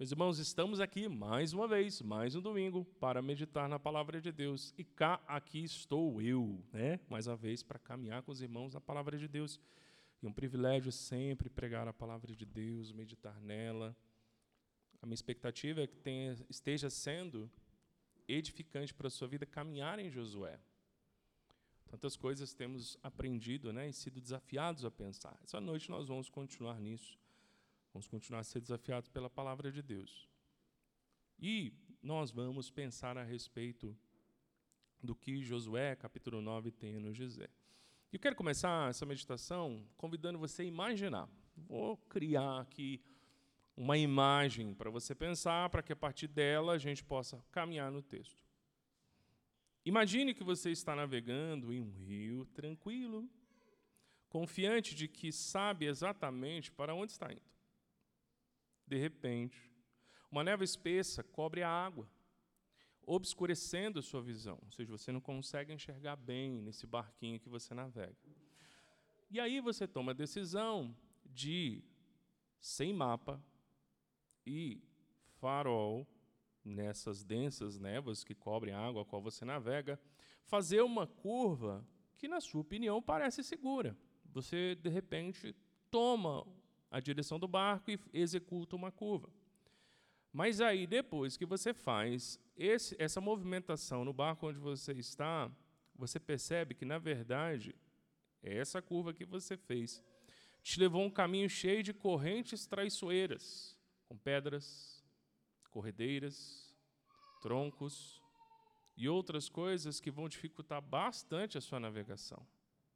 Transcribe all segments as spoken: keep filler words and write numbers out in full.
Meus irmãos, estamos aqui mais uma vez, mais um domingo, para meditar na palavra de Deus. E cá, aqui estou eu, né? Mais uma vez, para caminhar com os irmãos na palavra de Deus. E um privilégio sempre pregar a palavra de Deus, meditar nela. A minha expectativa é que tenha, esteja sendo edificante para a sua vida caminhar em Josué. Tantas coisas temos aprendido, né, e sido desafiados a pensar. Essa noite nós vamos continuar nisso. Vamos continuar a ser desafiados pela palavra de Deus. E nós vamos pensar a respeito do que Josué, capítulo nove, tem a nos dizer. Eu quero começar essa meditação convidando você a imaginar. Vou criar aqui uma imagem para você pensar, para que a partir dela a gente possa caminhar no texto. Imagine que você está navegando em um rio tranquilo, confiante de que sabe exatamente para onde está indo. De repente, uma névoa espessa cobre a água, obscurecendo a sua visão, ou seja, você não consegue enxergar bem nesse barquinho que você navega. E aí você toma a decisão de, sem mapa e farol, nessas densas névoas que cobrem a água a qual você navega, fazer uma curva que, na sua opinião, parece segura. Você, de repente, toma a direção do barco e executa uma curva. Mas aí, depois que você faz esse, essa movimentação no barco onde você está, você percebe que, na verdade, essa curva que você fez te levou a um caminho cheio de correntes traiçoeiras, com pedras, corredeiras, troncos e outras coisas que vão dificultar bastante a sua navegação.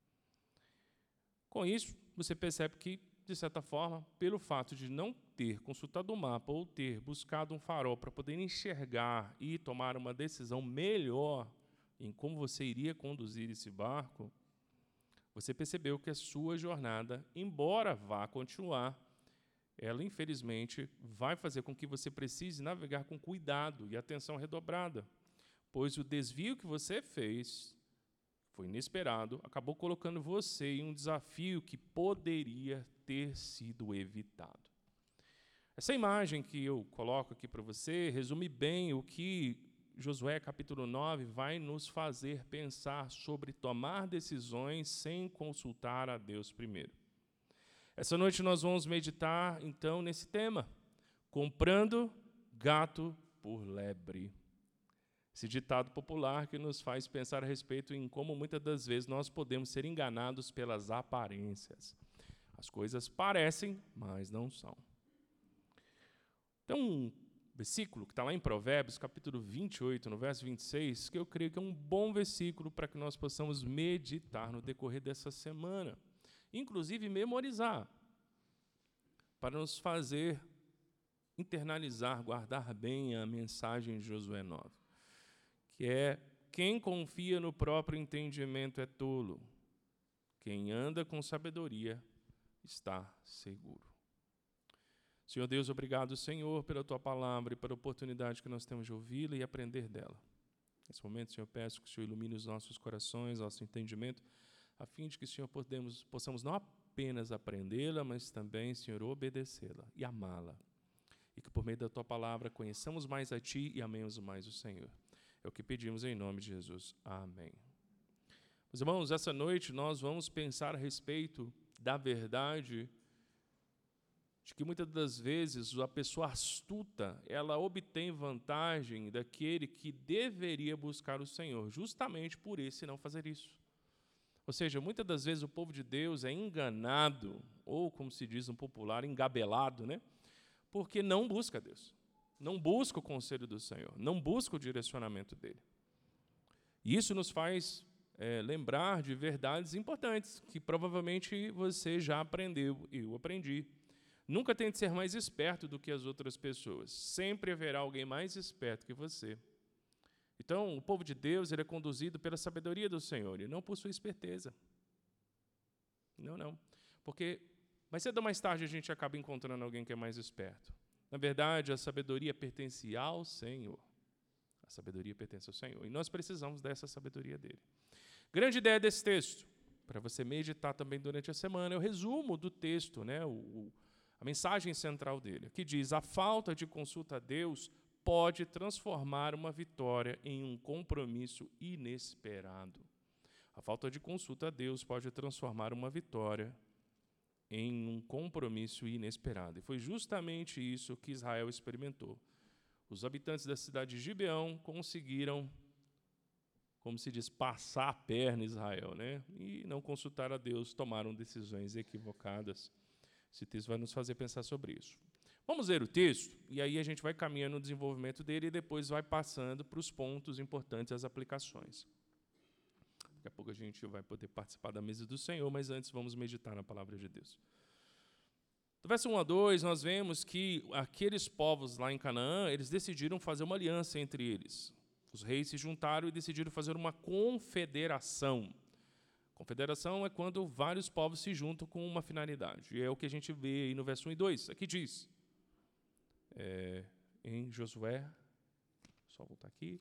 Com isso, você percebe que, de certa forma, pelo fato de não ter consultado o mapa ou ter buscado um farol para poder enxergar e tomar uma decisão melhor em como você iria conduzir esse barco, você percebeu que a sua jornada, embora vá continuar, ela, infelizmente, vai fazer com que você precise navegar com cuidado e atenção redobrada, pois o desvio que você fez foi inesperado, acabou colocando você em um desafio que poderia ter sido evitado. Essa imagem que eu coloco aqui para você resume bem o que Josué, capítulo nove, vai nos fazer pensar sobre tomar decisões sem consultar a Deus primeiro. Essa noite nós vamos meditar, então, nesse tema, comprando gato por lebre. Esse ditado popular que nos faz pensar a respeito em como muitas das vezes nós podemos ser enganados pelas aparências. As coisas parecem, mas não são. Tem um versículo que está lá em Provérbios, capítulo vinte e oito, no verso vinte e seis, que eu creio que é um bom versículo para que nós possamos meditar no decorrer dessa semana. Inclusive memorizar, para nos fazer internalizar, guardar bem a mensagem de Josué nove. Que é, quem confia no próprio entendimento é tolo, quem anda com sabedoria está seguro. Senhor Deus, obrigado, Senhor, pela Tua palavra e pela oportunidade que nós temos de ouvi-la e aprender dela. Nesse momento, Senhor, peço que o Senhor ilumine os nossos corações, nosso entendimento, a fim de que, Senhor, podemos, possamos não apenas aprendê-la, mas também, Senhor, obedecê-la e amá-la. E que, por meio da Tua palavra, conheçamos mais a Ti e amemos mais o Senhor. É o que pedimos em nome de Jesus. Amém. Meus irmãos, essa noite nós vamos pensar a respeito da verdade de que muitas das vezes a pessoa astuta, ela obtém vantagem daquele que deveria buscar o Senhor, justamente por esse não fazer isso. Ou seja, muitas das vezes o povo de Deus é enganado, ou como se diz no popular, engabelado, né? Porque não busca Deus. Não busca o conselho do Senhor, não busca o direcionamento dele. E isso nos faz é, lembrar de verdades importantes, que provavelmente você já aprendeu, eu aprendi. Nunca tente ser mais esperto do que as outras pessoas. Sempre haverá alguém mais esperto que você. Então, o povo de Deus ele é conduzido pela sabedoria do Senhor, e não por sua esperteza. Não, não. Porque mais cedo ou mais tarde a gente acaba encontrando alguém que é mais esperto. Na verdade, a sabedoria pertence ao Senhor. A sabedoria pertence ao Senhor. E nós precisamos dessa sabedoria dele. Grande ideia desse texto, para você meditar também durante a semana, é o resumo do texto, né? o, a mensagem central dele, que diz: a falta de consulta a Deus pode transformar uma vitória em um compromisso inesperado. A falta de consulta a Deus pode transformar uma vitória em um compromisso inesperado. E foi justamente isso que Israel experimentou. Os habitantes da cidade de Gibeão conseguiram, como se diz, passar a perna em Israel, né? E não consultar a Deus, tomaram decisões equivocadas. Esse texto vai nos fazer pensar sobre isso. Vamos ler o texto, e aí a gente vai caminhando no desenvolvimento dele e depois vai passando para os pontos importantes, as aplicações. Daqui a pouco a gente vai poder participar da mesa do Senhor, mas antes vamos meditar na palavra de Deus. Do verso um a dois, nós vemos que aqueles povos lá em Canaã, eles decidiram fazer uma aliança entre eles. Os reis se juntaram e decidiram fazer uma confederação. Confederação é quando vários povos se juntam com uma finalidade. E é o que a gente vê aí no verso um e dois. Aqui diz, é, em Josué, só voltar aqui.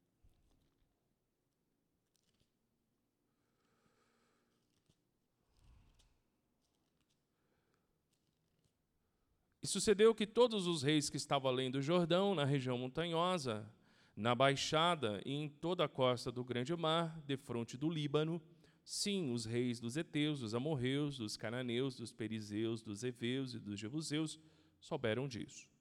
E sucedeu que todos os reis que estavam além do Jordão, na região montanhosa, na baixada e em toda a costa do grande mar, defronte do Líbano, sim, os reis dos heteus, dos amorreus, dos cananeus, dos perizeus, dos heveus e dos jebuseus souberam disso.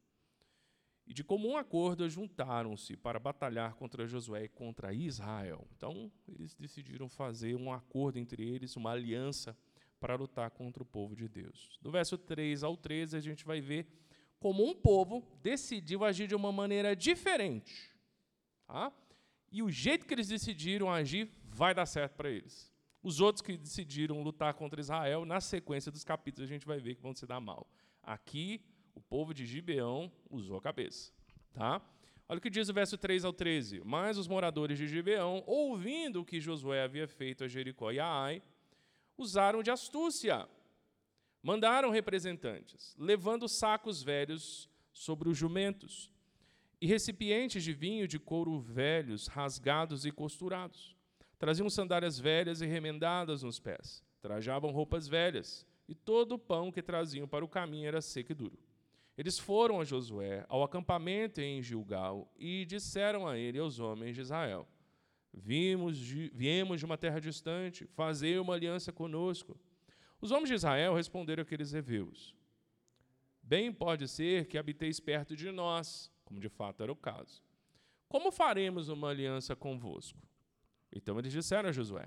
E de comum acordo juntaram-se para batalhar contra Josué e contra Israel. Então, eles decidiram fazer um acordo entre eles, uma aliança para lutar contra o povo de Deus. Do verso três ao treze, a gente vai ver como um povo decidiu agir de uma maneira diferente. Tá? E o jeito que eles decidiram agir vai dar certo para eles. Os outros que decidiram lutar contra Israel, na sequência dos capítulos, a gente vai ver que vão se dar mal. Aqui, o povo de Gibeão usou a cabeça. Tá? Olha o que diz o verso três ao treze. Mas os moradores de Gibeão, ouvindo o que Josué havia feito a Jericó e a Ai, usaram de astúcia. Mandaram representantes, levando sacos velhos sobre os jumentos, e recipientes de vinho de couro velhos, rasgados e costurados. Traziam sandálias velhas e remendadas nos pés. Trajavam roupas velhas, e todo o pão que traziam para o caminho era seco e duro. Eles foram a Josué, ao acampamento em Gilgal, e disseram a ele e aos homens de Israel: Vimos de, viemos de uma terra distante, fazei uma aliança conosco. Os homens de Israel responderam àqueles heveus: Bem pode ser que habiteis perto de nós, como de fato era o caso. Como faremos uma aliança convosco? Então eles disseram a Josué: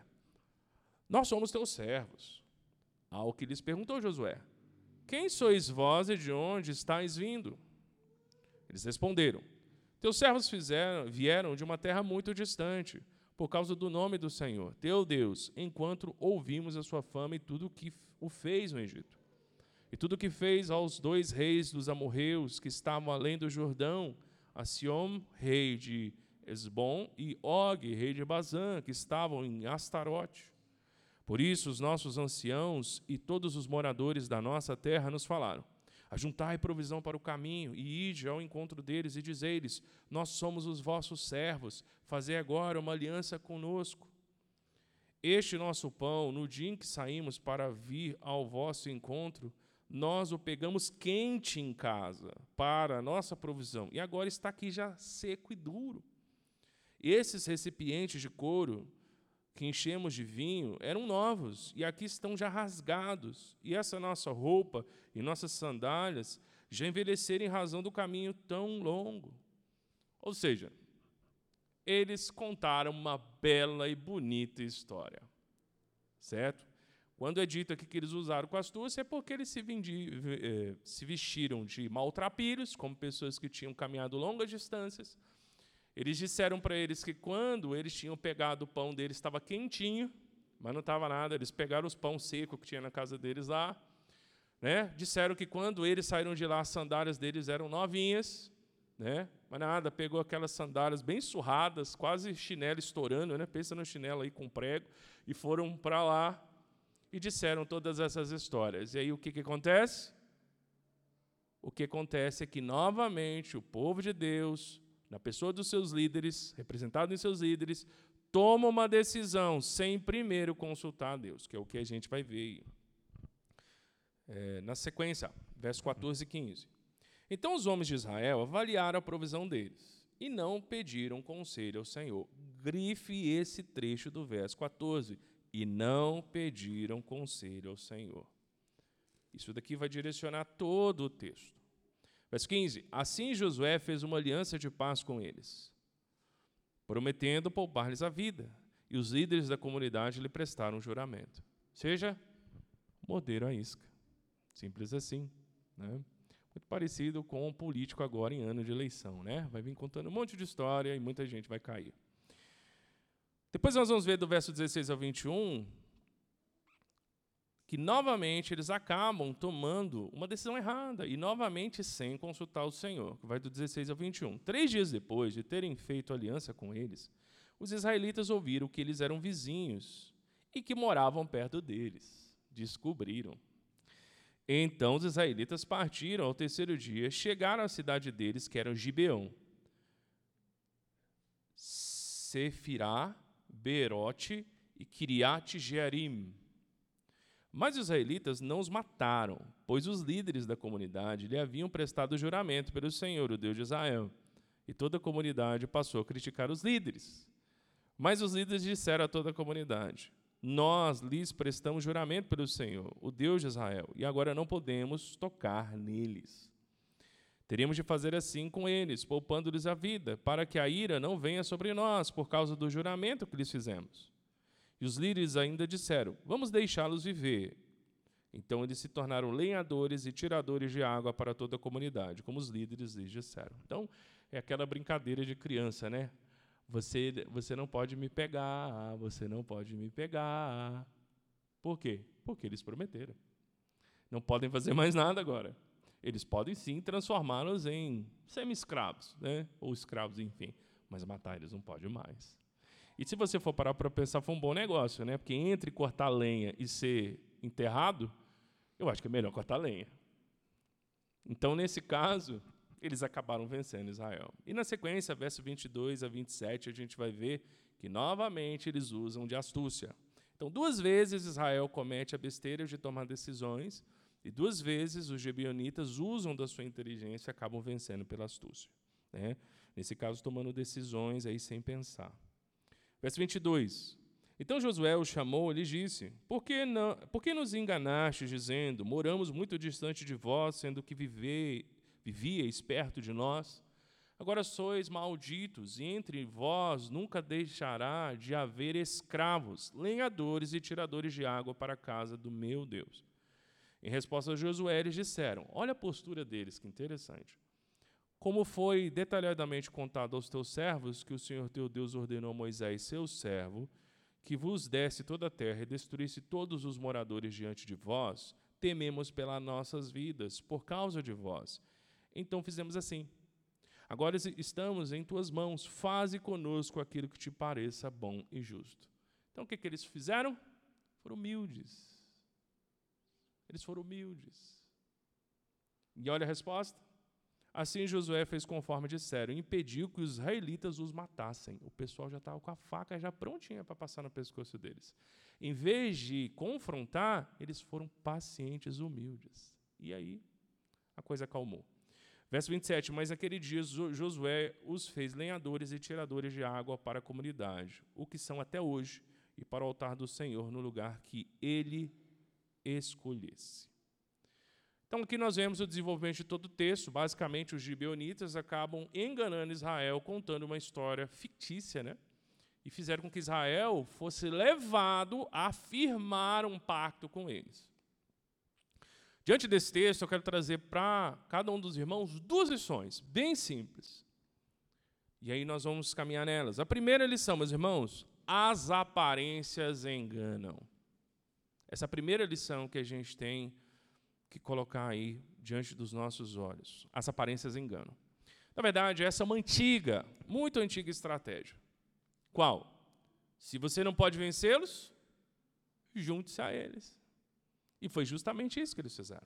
Nós somos teus servos. Ao que lhes perguntou Josué: Quem sois vós e de onde estáis vindo? Eles responderam: Teus servos fizeram, vieram de uma terra muito distante, por causa do nome do Senhor, teu Deus, enquanto ouvimos a sua fama e tudo o que o fez no Egito. E tudo o que fez aos dois reis dos amorreus que estavam além do Jordão, a Sion, rei de Esbom, e Og, rei de Bazã, que estavam em Astarote. Por isso, os nossos anciãos e todos os moradores da nossa terra nos falaram: Ajuntai provisão para o caminho, e ide ao encontro deles, e dizei-lhes: Nós somos os vossos servos, fazei agora uma aliança conosco. Este nosso pão, no dia em que saímos para vir ao vosso encontro, nós o pegamos quente em casa, para a nossa provisão, e agora está aqui já seco e duro. Esses recipientes de couro que enchemos de vinho eram novos, e aqui estão já rasgados, e essa nossa roupa e nossas sandálias já envelheceram em razão do caminho tão longo. Ou seja, eles contaram uma bela e bonita história, certo? Quando é dito aqui que eles usaram com astúcia, é porque eles se, vendi, eh, se vestiram de maltrapilhos, como pessoas que tinham caminhado longas distâncias. Eles disseram para eles que quando eles tinham pegado o pão deles, estava quentinho, mas não estava nada. Eles pegaram os pão seco que tinha na casa deles lá. Né? Disseram que quando eles saíram de lá, as sandálias deles eram novinhas. Né? Mas nada, pegou aquelas sandálias bem surradas, quase chinelo estourando. Né? Pensa no chinelo aí com prego. E foram para lá e disseram todas essas histórias. E aí o que, que acontece? O que acontece é que, novamente, o povo de Deus, na pessoa dos seus líderes, representado em seus líderes, toma uma decisão sem primeiro consultar a Deus, que é o que a gente vai ver aí. É, na sequência, verso quatorze e quinze. Então os homens de Israel avaliaram a provisão deles e não pediram conselho ao Senhor. Grife esse trecho do verso quatorze. E não pediram conselho ao Senhor. Isso daqui vai direcionar todo o texto. Verso quinze. Assim Josué fez uma aliança de paz com eles, prometendo poupar-lhes a vida. E os líderes da comunidade lhe prestaram juramento. Seja, morderam a isca. Simples assim, né? Muito parecido com um político agora em ano de eleição, né? Vai vir contando um monte de história e muita gente vai cair. Depois nós vamos ver do verso dezesseis ao vinte e um que novamente eles acabam tomando uma decisão errada e novamente sem consultar o Senhor, que vai do dezesseis ao vinte e um. Três dias depois de terem feito aliança com eles, os israelitas ouviram que eles eram vizinhos e que moravam perto deles. Descobriram. Então os israelitas partiram ao terceiro dia, chegaram à cidade deles, que era Gibeão, Sefirá, Beerote e Kiriat Jearim. Mas os israelitas não os mataram, pois os líderes da comunidade lhe haviam prestado juramento pelo Senhor, o Deus de Israel. E toda a comunidade passou a criticar os líderes. Mas os líderes disseram a toda a comunidade: nós lhes prestamos juramento pelo Senhor, o Deus de Israel, e agora não podemos tocar neles. Teríamos de fazer assim com eles, poupando-lhes a vida, para que a ira não venha sobre nós, por causa do juramento que lhes fizemos. E os líderes ainda disseram: vamos deixá-los viver. Então eles se tornaram lenhadores e tiradores de água para toda a comunidade, como os líderes lhes disseram. Então, é aquela brincadeira de criança, né? Você, você não pode me pegar, você não pode me pegar. Por quê? Porque eles prometeram. Não podem fazer mais nada agora. Eles podem, sim, transformá-los em semi-escravos, né? Ou escravos, enfim. Mas matar eles não pode mais. E se você for parar para pensar, foi um bom negócio, né? Porque entre cortar lenha e ser enterrado, eu acho que é melhor cortar lenha. Então, nesse caso, eles acabaram vencendo Israel. E, na sequência, verso vinte e dois a vinte e sete, a gente vai ver que, novamente, eles usam de astúcia. Então, duas vezes Israel comete a besteira de tomar decisões, e duas vezes os gibeonitas usam da sua inteligência e acabam vencendo pela astúcia, né? Nesse caso, tomando decisões aí sem pensar. Verso vinte e dois. Então Josué os chamou e lhes disse: Por que, não, por que nos enganastes, dizendo: moramos muito distante de vós, sendo que vive, vivíeis perto de nós? Agora sois malditos, e entre vós nunca deixará de haver escravos, lenhadores e tiradores de água para a casa do meu Deus. Em resposta a Josué, eles disseram: olha a postura deles, que interessante. Como foi detalhadamente contado aos teus servos que o Senhor teu Deus ordenou a Moisés, seu servo, que vos desse toda a terra e destruísse todos os moradores diante de vós, tememos pelas nossas vidas, por causa de vós. Então fizemos assim. Agora estamos em tuas mãos, faze conosco aquilo que te pareça bom e justo. Então o que, que eles fizeram? Foram humildes. Eles foram humildes. E olha a resposta. Assim Josué fez conforme disseram, e impediu que os israelitas os matassem. O pessoal já estava com a faca já prontinha para passar no pescoço deles. Em vez de confrontar, eles foram pacientes, humildes. E aí a coisa acalmou. Verso vinte e sete, mas naquele dia Josué os fez lenhadores e tiradores de água para a comunidade, o que são até hoje, e para o altar do Senhor no lugar que ele escolhesse. Então, aqui nós vemos o desenvolvimento de todo o texto. Basicamente, os gibeonitas acabam enganando Israel, contando uma história fictícia, né? E fizeram com que Israel fosse levado a firmar um pacto com eles. Diante desse texto, eu quero trazer para cada um dos irmãos duas lições, bem simples. E aí nós vamos caminhar nelas. A primeira lição, meus irmãos, as aparências enganam. Essa é a primeira lição que a gente tem que colocar aí diante dos nossos olhos. As aparências enganam. Na verdade, essa é uma antiga, muito antiga estratégia. Qual? Se você não pode vencê-los, junte-se a eles. E foi justamente isso que eles fizeram.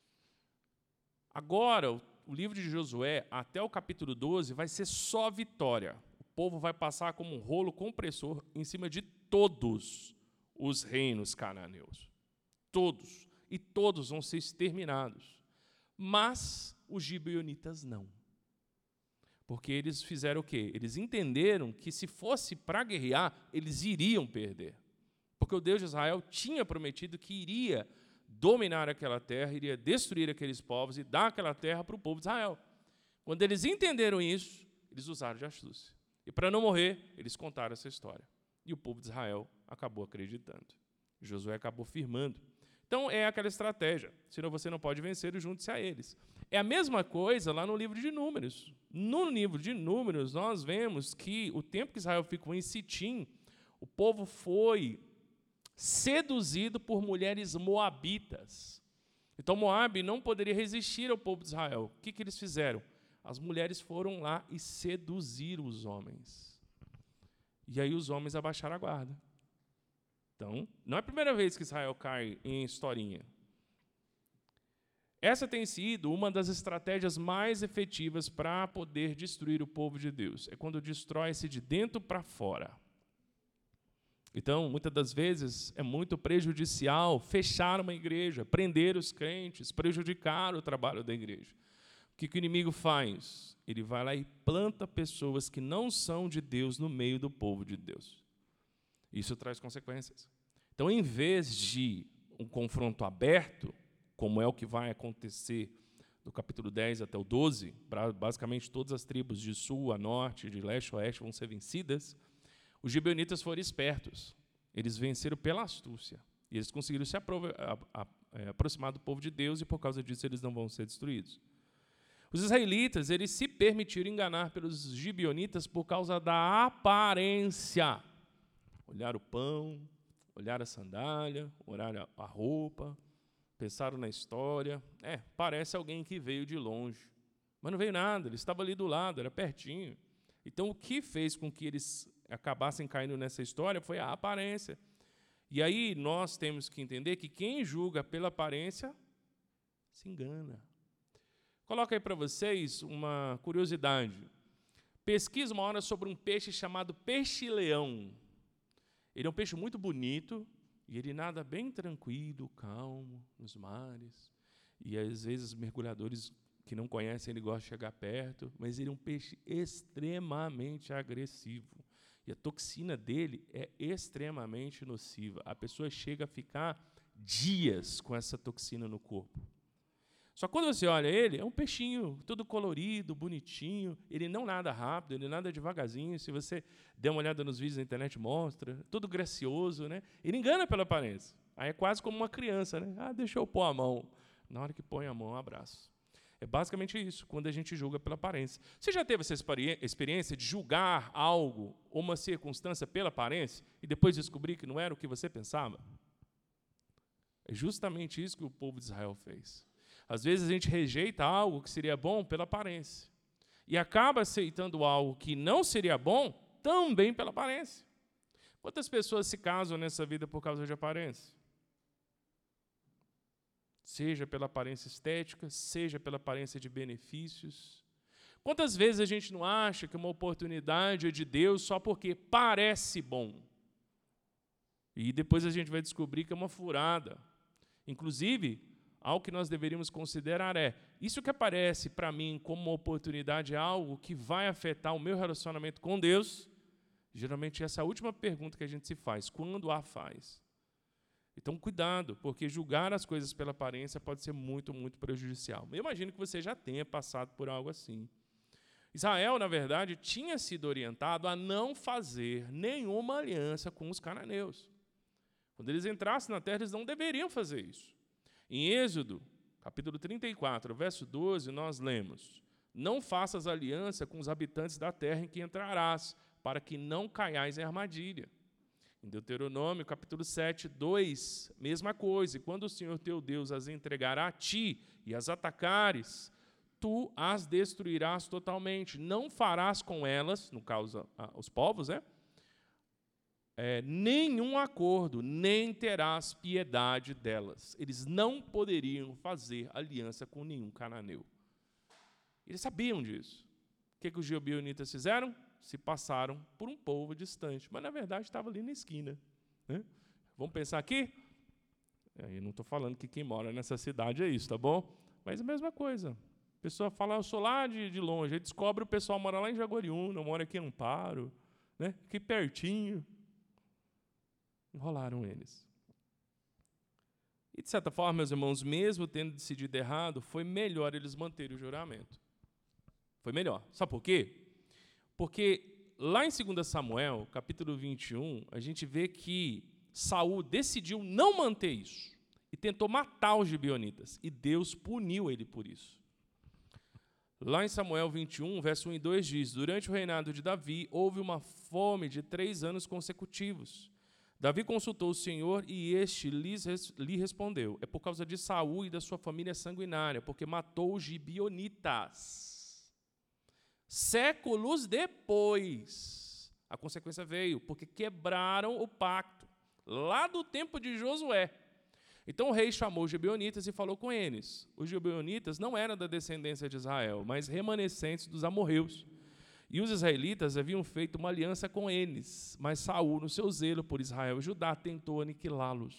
Agora, o livro de Josué, até o capítulo doze, vai ser só vitória. O povo vai passar como um rolo compressor em cima de todos os reinos cananeus. Todos. E todos vão ser exterminados. Mas os gibeonitas não. Porque eles fizeram o quê? Eles entenderam que se fosse para guerrear, eles iriam perder. Porque o Deus de Israel tinha prometido que iria dominar aquela terra, iria destruir aqueles povos e dar aquela terra para o povo de Israel. Quando eles entenderam isso, eles usaram de astúcia. E para não morrer, eles contaram essa história. E o povo de Israel acabou acreditando. Josué acabou firmando. Então, é aquela estratégia. Senão você não pode vencer, junte-se a eles. É a mesma coisa lá no livro de Números. No livro de Números, nós vemos que o tempo que Israel ficou em Sitim, o povo foi seduzido por mulheres moabitas. Então, Moabe não poderia resistir ao povo de Israel. O que, que eles fizeram? As mulheres foram lá e seduziram os homens. E aí os homens abaixaram a guarda. Então, não é a primeira vez que Israel cai em historinha. Essa tem sido uma das estratégias mais efetivas para poder destruir o povo de Deus. É quando destrói-se de dentro para fora. Então, muitas das vezes, é muito prejudicial fechar uma igreja, prender os crentes, prejudicar o trabalho da igreja. O que, que o inimigo faz? Ele vai lá e planta pessoas que não são de Deus no meio do povo de Deus. Isso traz consequências. Então, em vez de um confronto aberto, como é o que vai acontecer do capítulo dez até o doze, basicamente todas as tribos de sul a norte, de leste a oeste vão ser vencidas, os gibeonitas foram espertos. Eles venceram pela astúcia. E eles conseguiram se apro- a, a, a, aproximar do povo de Deus e, por causa disso, eles não vão ser destruídos. Os israelitas, eles se permitiram enganar pelos gibeonitas por causa da aparência. Olharam o pão, olharam a sandália, olharam a roupa, pensaram na história. É, parece alguém que veio de longe. Mas não veio nada, ele estava ali do lado, era pertinho. Então, o que fez com que eles acabassem caindo nessa história foi a aparência. E aí nós temos que entender que quem julga pela aparência se engana. Coloca aí para vocês uma curiosidade. Pesquisa uma hora sobre um peixe chamado peixe-leão. Ele é um peixe muito bonito e ele nada bem tranquilo, calmo, nos mares. E, às vezes, os mergulhadores que não conhecem, ele gosta de chegar perto, mas ele é um peixe extremamente agressivo. E a toxina dele é extremamente nociva. A pessoa chega a ficar dias com essa toxina no corpo. Só que quando você olha ele, é um peixinho todo colorido, bonitinho. Ele não nada rápido, ele nada devagarzinho. Se você der uma olhada nos vídeos na internet, mostra. Todo gracioso, né? Ele engana pela aparência. Aí é quase como uma criança, né? Ah, deixa eu pôr a mão. Na hora que põe a mão, um abraço. É basicamente isso, quando a gente julga pela aparência. Você já teve essa experiência de julgar algo ou uma circunstância pela aparência e depois descobrir que não era o que você pensava? É justamente isso que o povo de Israel fez. Às vezes a gente rejeita algo que seria bom pela aparência e acaba aceitando algo que não seria bom também pela aparência. Quantas pessoas se casam nessa vida por causa de aparência? Seja pela aparência estética, seja pela aparência de benefícios. Quantas vezes a gente não acha que uma oportunidade é de Deus só porque parece bom? E depois a gente vai descobrir que é uma furada. Inclusive, algo que nós deveríamos considerar é, isso que aparece para mim como uma oportunidade é algo que vai afetar o meu relacionamento com Deus? Geralmente essa é a última pergunta que a gente se faz, quando a faz? Então, cuidado, porque julgar as coisas pela aparência pode ser muito, muito prejudicial. Eu imagino que você já tenha passado por algo assim. Israel, na verdade, tinha sido orientado a não fazer nenhuma aliança com os cananeus. Quando eles entrassem na terra, eles não deveriam fazer isso. Em Êxodo, capítulo trinta e quatro, verso doze, nós lemos: não faças aliança com os habitantes da terra em que entrarás, para que não caiais em armadilha. Em Deuteronômio, capítulo sete, dois, mesma coisa. E quando o Senhor teu Deus as entregará a ti e as atacares, tu as destruirás totalmente. Não farás com elas, no caso, os povos, né? É, nenhum acordo, nem terás piedade delas. Eles não poderiam fazer aliança com nenhum cananeu. Eles sabiam disso. O que, que os gibeonitas fizeram? Se passaram por um povo distante, mas, na verdade, estava ali na esquina. Né? Vamos pensar aqui? Eu não estou falando que quem mora nessa cidade é isso, tá bom? Mas é a mesma coisa. A pessoa fala, eu sou lá de, de longe, aí descobre o pessoal mora lá em Jaguariúna, mora aqui em Amparo, né? Aqui pertinho. Enrolaram eles. E, de certa forma, meus irmãos, mesmo tendo decidido errado, foi melhor eles manterem o juramento. Foi melhor. Sabe por quê? Porque lá em dois Samuel, capítulo vinte e um, a gente vê que Saul decidiu não manter isso e tentou matar os gibeonitas, e Deus puniu ele por isso. Lá em Samuel vinte e um, verso um e dois diz, durante o reinado de Davi, houve uma fome de três anos consecutivos. Davi consultou o Senhor e este lhe respondeu, é por causa de Saul e da sua família sanguinária, porque matou os gibeonitas. Séculos depois, a consequência veio, porque quebraram o pacto, lá do tempo de Josué. Então o rei chamou os gibeonitas e falou com eles. Os gibeonitas não eram da descendência de Israel, mas remanescentes dos amorreus. E os israelitas haviam feito uma aliança com eles, mas Saul, no seu zelo por Israel e Judá, tentou aniquilá-los.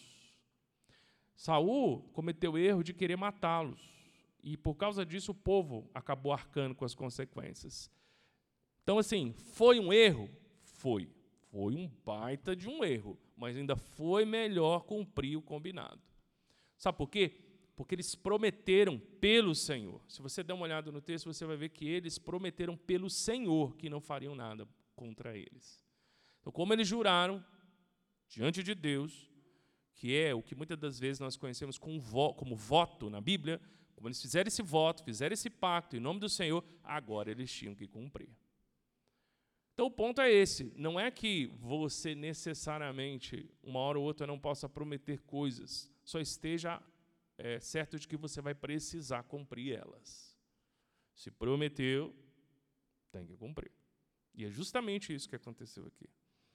Saul cometeu o erro de querer matá-los, e por causa disso o povo acabou arcando com as consequências. Então, assim, foi um erro? Foi. Foi um baita de um erro, mas ainda foi melhor cumprir o combinado. Sabe por quê? Porque eles prometeram pelo Senhor. Se você der uma olhada no texto, você vai ver que eles prometeram pelo Senhor que não fariam nada contra eles. Então, como eles juraram diante de Deus, que é o que muitas das vezes nós conhecemos como voto na Bíblia, como eles fizeram esse voto, fizeram esse pacto em nome do Senhor, agora eles tinham que cumprir. Então, o ponto é esse. Não é que você necessariamente, uma hora ou outra, não possa prometer coisas. Só esteja é, certo de que você vai precisar cumprir elas. Se prometeu, tem que cumprir. E é justamente isso que aconteceu aqui.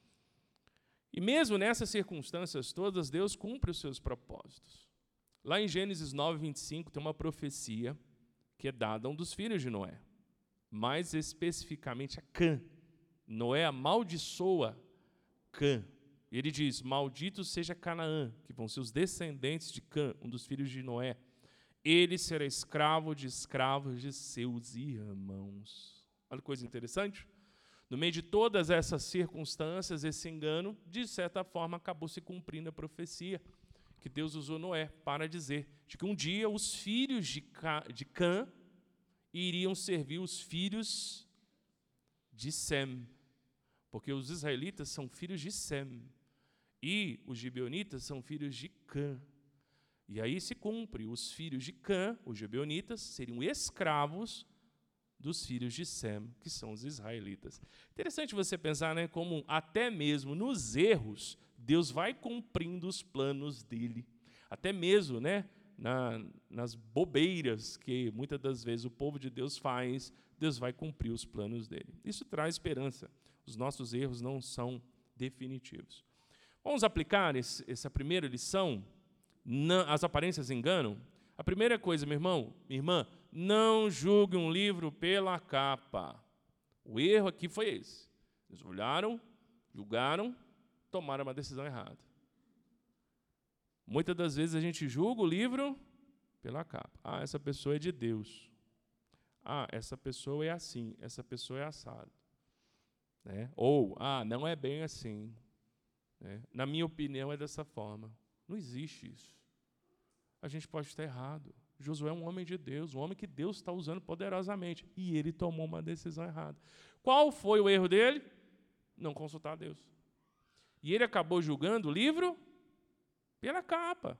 E mesmo nessas circunstâncias todas, Deus cumpre os seus propósitos. Lá em Gênesis nove, vinte e cinco, tem uma profecia que é dada a um dos filhos de Noé. Mais especificamente a Cã. Noé amaldiçoa Cã. Ele diz, maldito seja Canaã, que vão ser os descendentes de Cã, um dos filhos de Noé. Ele será escravo de escravos de seus irmãos. Olha que coisa interessante. No meio de todas essas circunstâncias, esse engano, de certa forma, acabou se cumprindo a profecia que Deus usou Noé para dizer de que um dia os filhos de Cã iriam servir os filhos de Sem, porque os israelitas são filhos de Sem e os gibeonitas são filhos de Cã. E aí se cumpre, os filhos de Cã, os gibeonitas, seriam escravos dos filhos de Sem, que são os israelitas. Interessante você pensar, né, como até mesmo nos erros, Deus vai cumprindo os planos dele. Até mesmo, né, na, nas bobeiras que muitas das vezes o povo de Deus faz, Deus vai cumprir os planos dele. Isso traz esperança. Os nossos erros não são definitivos. Vamos aplicar esse, essa primeira lição? Não, as aparências enganam? A primeira coisa, meu irmão, minha irmã, não julgue um livro pela capa. O erro aqui foi esse. Eles olharam, julgaram, tomaram uma decisão errada. Muitas das vezes a gente julga o livro pela capa. Ah, essa pessoa é de Deus. Ah, essa pessoa é assim, essa pessoa é assado. Né? Ou, ah, não é bem assim. Né? Na minha opinião, é dessa forma. Não existe isso. A gente pode estar errado. Josué é um homem de Deus, um homem que Deus está usando poderosamente. E ele tomou uma decisão errada. Qual foi o erro dele? Não consultar a Deus. E ele acabou julgando o livro pela capa.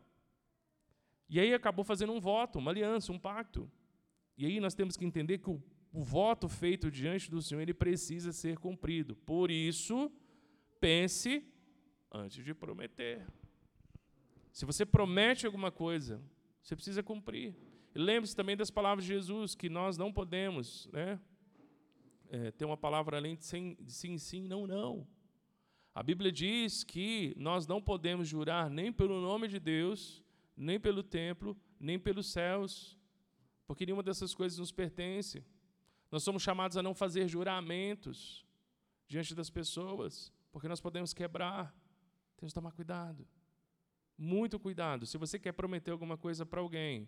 E aí acabou fazendo um voto, uma aliança, um pacto. E aí nós temos que entender que o, o voto feito diante do Senhor, ele precisa ser cumprido. Por isso, pense antes de prometer. Se você promete alguma coisa, você precisa cumprir. E lembre-se também das palavras de Jesus, que nós não podemos, né, é, ter uma palavra além de sim, de sim, sim, não, não. A Bíblia diz que nós não podemos jurar nem pelo nome de Deus, nem pelo templo, nem pelos céus, porque nenhuma dessas coisas nos pertence. Nós somos chamados a não fazer juramentos diante das pessoas, porque nós podemos quebrar. Temos que tomar cuidado. Muito cuidado. Se você quer prometer alguma coisa para alguém,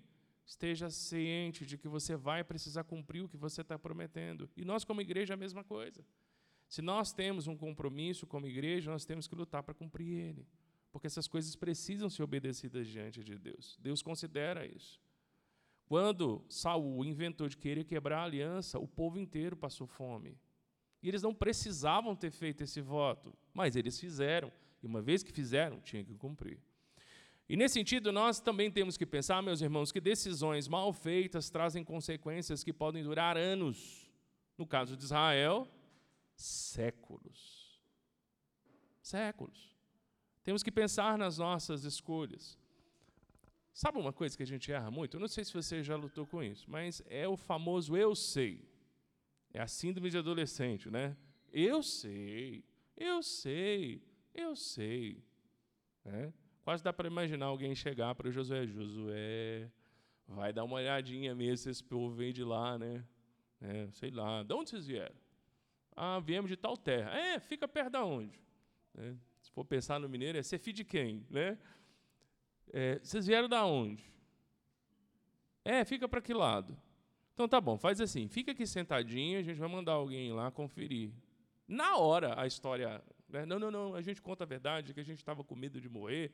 esteja ciente de que você vai precisar cumprir o que você está prometendo. E nós, como igreja, é a mesma coisa. Se nós temos um compromisso como igreja, nós temos que lutar para cumprir ele. Porque essas coisas precisam ser obedecidas diante de Deus. Deus considera isso. Quando Saul inventou de querer quebrar a aliança, o povo inteiro passou fome. E eles não precisavam ter feito esse voto, mas eles fizeram. E uma vez que fizeram, tinha que cumprir. E, nesse sentido, nós também temos que pensar, meus irmãos, que decisões mal feitas trazem consequências que podem durar anos. No caso de Israel, séculos. Séculos. Temos que pensar nas nossas escolhas. Sabe uma coisa que a gente erra muito? Eu não sei se você já lutou com isso, mas é o famoso eu sei. É a síndrome de adolescente, né? Eu sei, eu sei, eu sei. É? Quase dá para imaginar alguém chegar para o Josué. Josué, vai dar uma olhadinha mesmo se esse povo vem de lá, né? É, sei lá, de onde vocês vieram? Ah, viemos de tal terra. É, fica perto de onde? É, se for pensar no mineiro, é ser filho de quem? Né? É, vocês vieram de onde? É, fica para que lado? Então tá bom, faz assim, fica aqui sentadinho, a gente vai mandar alguém lá conferir. Na hora a história, né? não, não, não, a gente conta a verdade, que a gente estava com medo de morrer.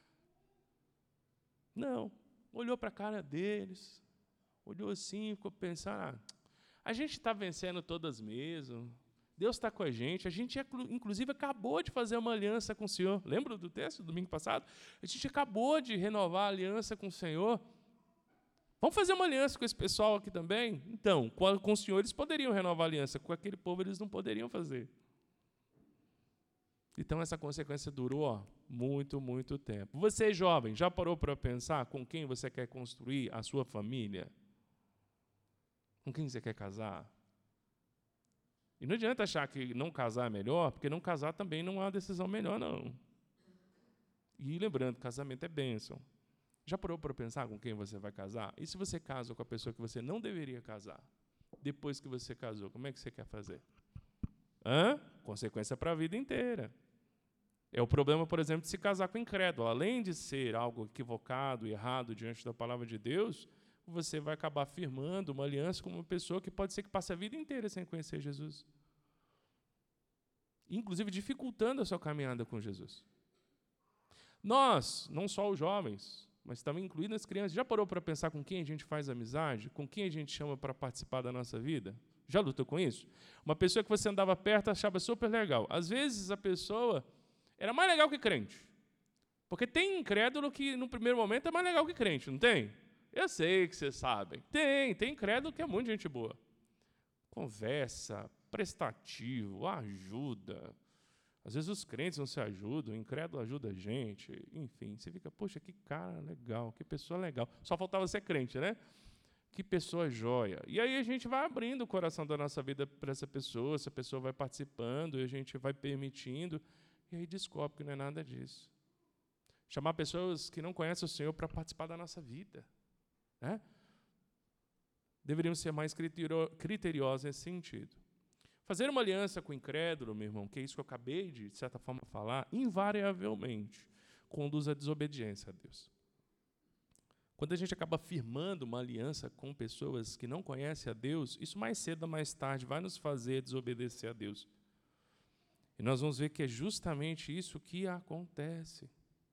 Não, olhou para a cara deles, olhou assim, ficou pensando, ah, a gente está vencendo todas mesmo, Deus está com a gente, a gente, inclusive, acabou de fazer uma aliança com o Senhor. Lembra do texto, do domingo passado? A gente acabou de renovar a aliança com o Senhor. Vamos fazer uma aliança com esse pessoal aqui também? Então, com o Senhor eles poderiam renovar a aliança, com aquele povo eles não poderiam fazer. Então, essa consequência durou ó, muito, muito tempo. Você, jovem, já parou para pensar com quem você quer construir a sua família? Com quem você quer casar? E não adianta achar que não casar é melhor, porque não casar também não é uma decisão melhor, não. E lembrando, casamento é bênção. Já parou para pensar com quem você vai casar? E se você casa com a pessoa que você não deveria casar? Depois que você casou, como é que você quer fazer? Hã? Consequência para a vida inteira. É o problema, por exemplo, de se casar com incrédulo. Além de ser algo equivocado e errado diante da palavra de Deus, você vai acabar firmando uma aliança com uma pessoa que pode ser que passe a vida inteira sem conhecer Jesus. Inclusive dificultando a sua caminhada com Jesus. Nós, não só os jovens, mas também incluindo as crianças, já parou para pensar com quem a gente faz amizade? Com quem a gente chama para participar da nossa vida? Já lutou com isso? Uma pessoa que você andava perto achava super legal. Às vezes a pessoa era mais legal que crente. Porque tem incrédulo que no primeiro momento é mais legal que crente, não tem? Eu sei que vocês sabem. Tem, tem incrédulo que é muito gente boa. Conversa, prestativo, ajuda. Às vezes os crentes não se ajudam, o incrédulo ajuda a gente. Enfim, você fica, poxa, que cara legal, que pessoa legal. Só faltava ser crente, né? Que pessoa joia. E aí a gente vai abrindo o coração da nossa vida para essa pessoa, essa pessoa vai participando, e a gente vai permitindo, e aí descobre que não é nada disso. Chamar pessoas que não conhecem o Senhor para participar da nossa vida. Né? Deveríamos ser mais criteriosos nesse sentido. Fazer uma aliança com o incrédulo, meu irmão, que é isso que eu acabei de, de certa forma, falar, invariavelmente conduz à desobediência a Deus. Quando a gente acaba firmando uma aliança com pessoas que não conhecem a Deus, isso mais cedo ou mais tarde vai nos fazer desobedecer a Deus. E nós vamos ver que é justamente isso que acontece.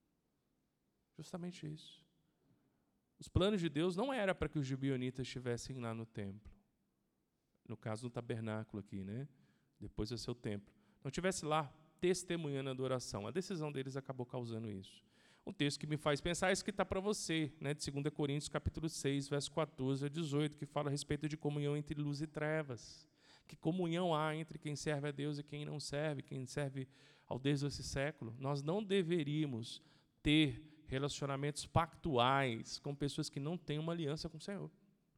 Justamente isso. Os planos de Deus não era para que os gibeonitas estivessem lá no templo. No caso do tabernáculo aqui, né? Depois do seu templo. Não estivesse lá testemunhando a adoração. A decisão deles acabou causando isso. Um texto que me faz pensar é isso que está para você, né? De segunda Coríntios, capítulo seis, verso quatorze a dezoito, que fala a respeito de comunhão entre luz e trevas. Que comunhão há entre quem serve a Deus e quem não serve, quem serve ao Deus desse século. Nós não deveríamos ter relacionamentos pactuais com pessoas que não têm uma aliança com o Senhor.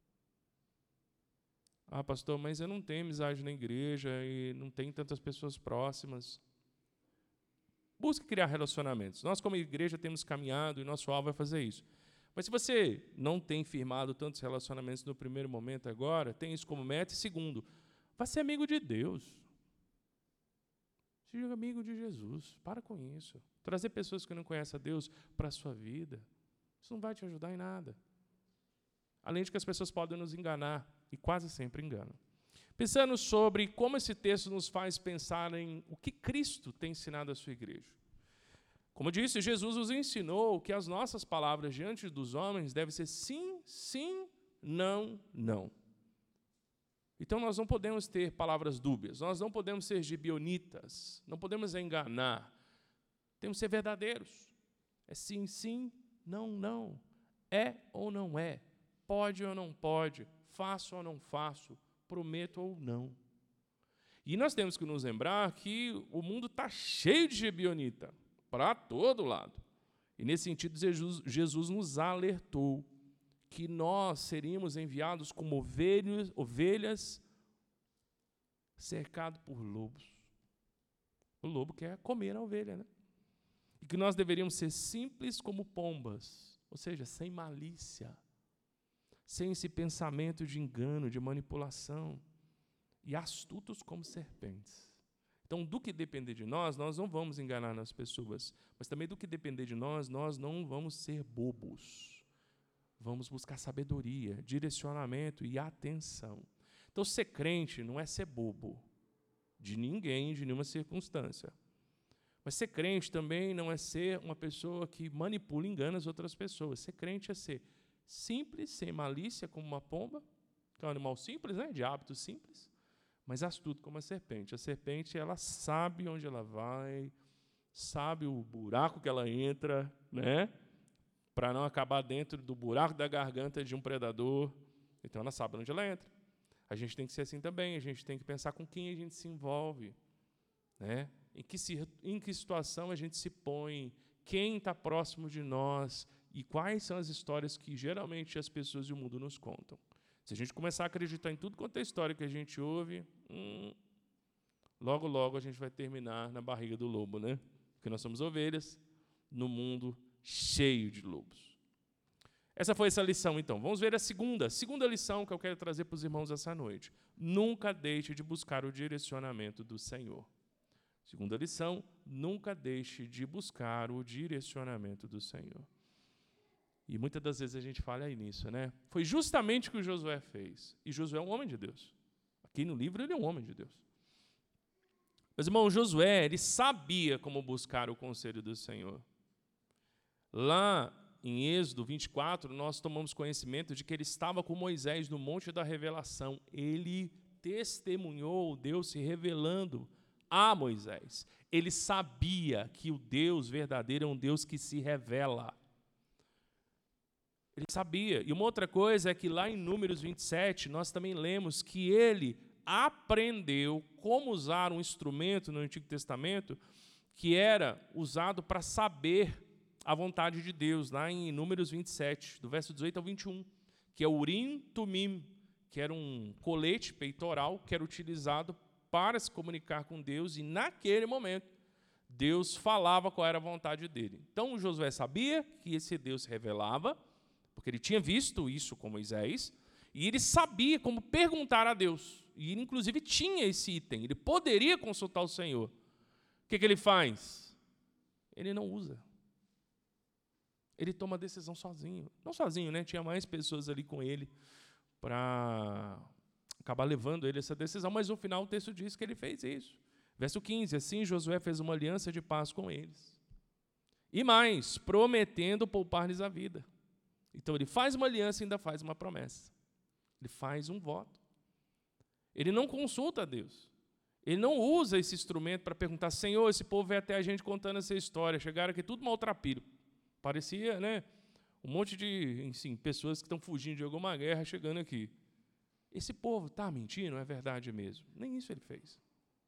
Ah, pastor, mas eu não tenho amizade na igreja e não tenho tantas pessoas próximas. Busque criar relacionamentos. Nós, como igreja, temos caminhado e nosso alvo é fazer isso. Mas se você não tem firmado tantos relacionamentos no primeiro momento agora, tem isso como meta. E segundo, vá ser amigo de Deus. Seja amigo de Jesus. Para com isso. Trazer pessoas que não conhecem a Deus para a sua vida, isso não vai te ajudar em nada. Além de que as pessoas podem nos enganar, e quase sempre enganam. Pensando sobre como esse texto nos faz pensar em o que Cristo tem ensinado à sua igreja. Como eu disse, Jesus nos ensinou que as nossas palavras diante dos homens devem ser sim, sim, não, não. Então, nós não podemos ter palavras dúbias, nós não podemos ser gibeonitas, não podemos enganar. Temos que ser verdadeiros. É sim, sim, não, não. É ou não é. Pode ou não pode. Faço ou não faço. Prometo ou não. E nós temos que nos lembrar que o mundo está cheio de gibionita, para todo lado. E, nesse sentido, Jesus, Jesus nos alertou que nós seríamos enviados como ovelhas, ovelhas cercados por lobos. O lobo quer comer a ovelha, né? E que nós deveríamos ser simples como pombas, ou seja, sem malícia, sem esse pensamento de engano, de manipulação, e astutos como serpentes. Então, do que depender de nós, nós não vamos enganar as pessoas, mas também do que depender de nós, nós não vamos ser bobos. Vamos buscar sabedoria, direcionamento e atenção. Então, ser crente não é ser bobo de ninguém, de nenhuma circunstância. Mas ser crente também não é ser uma pessoa que manipula e engana as outras pessoas. Ser crente é ser simples, sem malícia, como uma pomba, que é um animal simples, né, de hábitos simples, mas astuto como a serpente. A serpente, ela sabe onde ela vai, sabe o buraco que ela entra, né, para não acabar dentro do buraco da garganta de um predador. Então, ela sabe onde ela entra. A gente tem que ser assim também, a gente tem que pensar com quem a gente se envolve, né? Em que, se, em que situação a gente se põe, quem está próximo de nós e quais são as histórias que geralmente as pessoas e o mundo nos contam. Se a gente começar a acreditar em tudo quanto é história que a gente ouve, hum, logo, logo a gente vai terminar na barriga do lobo, né? Porque nós somos ovelhas no mundo cheio de lobos. Essa foi essa lição, então. Vamos ver a segunda, segunda lição que eu quero trazer para os irmãos essa noite. Nunca deixe de buscar o direcionamento do Senhor. Segunda lição, nunca deixe de buscar o direcionamento do Senhor. E muitas das vezes a gente falha aí nisso, né? Foi justamente o que o Josué fez. E Josué é um homem de Deus. Aqui no livro ele é um homem de Deus. Meus irmãos, Josué, ele sabia como buscar o conselho do Senhor. Lá em Êxodo vinte e quatro, nós tomamos conhecimento de que ele estava com Moisés no Monte da Revelação. Ele testemunhou Deus se revelando a Moisés. Ele sabia que o Deus verdadeiro é um Deus que se revela. Ele sabia. E uma outra coisa é que lá em Números vinte e sete, nós também lemos que ele aprendeu como usar um instrumento no Antigo Testamento que era usado para saber a vontade de Deus, lá em Números vinte e sete, do verso dezoito ao vinte e um, que é o Urim Tumim, que era um colete peitoral que era utilizado para se comunicar com Deus, e naquele momento Deus falava qual era a vontade dele. Então Josué sabia que esse Deus se revelava, porque ele tinha visto isso com Moisés, e ele sabia como perguntar a Deus, e ele inclusive tinha esse item, ele poderia consultar o Senhor. O que, que ele faz? Ele não usa. Ele toma a decisão sozinho. Não sozinho, né? Tinha mais pessoas ali com ele para acabar levando ele essa decisão, mas no final o texto diz que ele fez isso. Verso quinze, assim Josué fez uma aliança de paz com eles. E mais, prometendo poupar-lhes a vida. Então ele faz uma aliança e ainda faz uma promessa. Ele faz um voto. Ele não consulta a Deus. Ele não usa esse instrumento para perguntar, Senhor, esse povo veio até a gente contando essa história, chegaram aqui tudo maltrapilho. Parecia, né, um monte de, enfim, pessoas que estão fugindo de alguma guerra chegando aqui. Esse povo está mentindo, é verdade mesmo. Nem isso ele fez.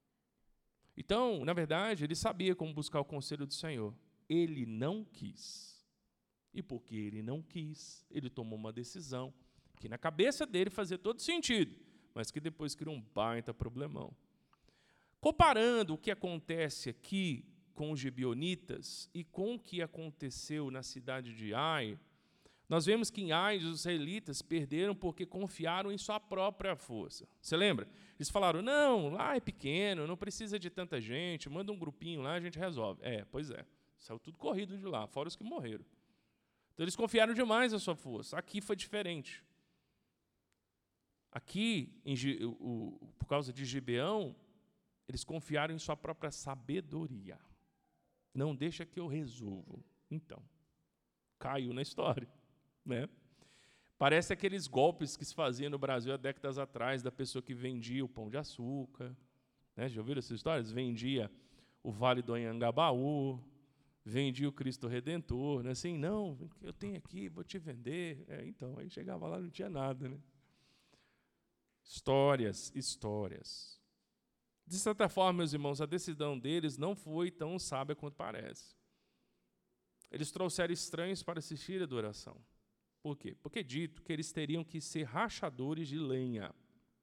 Então, na verdade, ele sabia como buscar o conselho do Senhor. Ele não quis. E porque ele não quis, ele tomou uma decisão que na cabeça dele fazia todo sentido, mas que depois criou um baita problemão. Comparando o que acontece aqui com os gibeonitas e com o que aconteceu na cidade de Ai, nós vemos que em Ai os israelitas perderam porque confiaram em sua própria força. Você lembra? Eles falaram, não, lá é pequeno, não precisa de tanta gente, manda um grupinho lá, a gente resolve. É, pois é, saiu tudo corrido de lá, fora os que morreram. Então eles confiaram demais na sua força. Aqui foi diferente. Aqui, em, o, o, por causa de Gibeão, eles confiaram em sua própria sabedoria. Não deixa que eu resolvo. Então, caiu na história, né? Parece aqueles golpes que se faziam no Brasil há décadas atrás, da pessoa que vendia o pão de açúcar. Né? Já ouviram essas histórias? Vendia o Vale do Anhangabaú, vendia o Cristo Redentor. Né? Assim, não, eu tenho aqui, vou te vender. É, então, aí chegava lá e não tinha nada. Né? Histórias, histórias. De certa forma, meus irmãos, a decisão deles não foi tão sábia quanto parece. Eles trouxeram estranhos para assistir a adoração. Por quê? Porque é dito que eles teriam que ser rachadores de lenha.